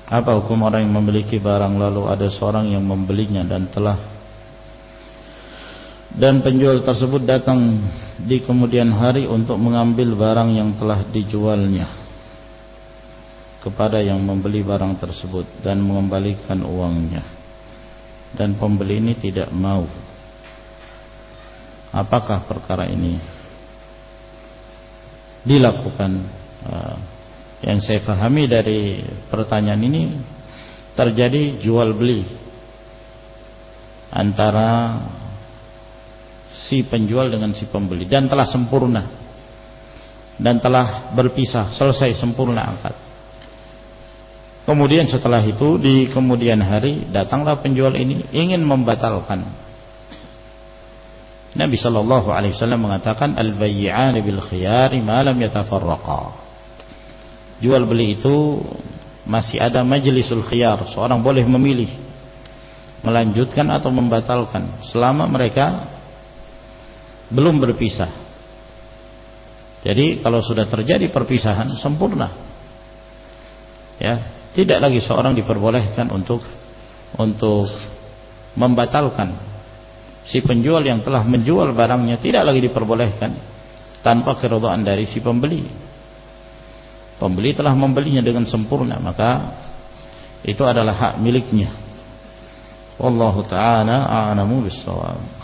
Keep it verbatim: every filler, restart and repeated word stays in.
Apa hukum orang yang memiliki barang lalu ada seorang yang membelinya dan telah dan penjual tersebut datang di kemudian hari untuk mengambil barang yang telah dijualnya kepada yang membeli barang tersebut dan mengembalikan uangnya, dan pembeli ini tidak mau. Apakah perkara ini dilakukan? Uh, yang saya pahami dari pertanyaan ini terjadi jual beli antara si penjual dengan si pembeli dan telah sempurna dan telah berpisah, selesai sempurna akad. Kemudian setelah itu di kemudian hari datanglah penjual ini ingin membatalkan. Nabi sallallahu alaihi wasallam mengatakan al-bay'an bil khiyar ma lam yatafarraqa. Jual beli itu masih ada majlisul khiyar, seorang boleh memilih melanjutkan atau membatalkan selama mereka belum berpisah. Jadi kalau sudah terjadi perpisahan sempurna, ya, tidak lagi seorang diperbolehkan untuk untuk membatalkan. Si penjual yang telah menjual barangnya tidak lagi diperbolehkan tanpa keridhaan dari si pembeli. Pembeli telah membelinya dengan sempurna, maka itu adalah hak miliknya. Wallahu ta'ala a'lamu bis-shawab.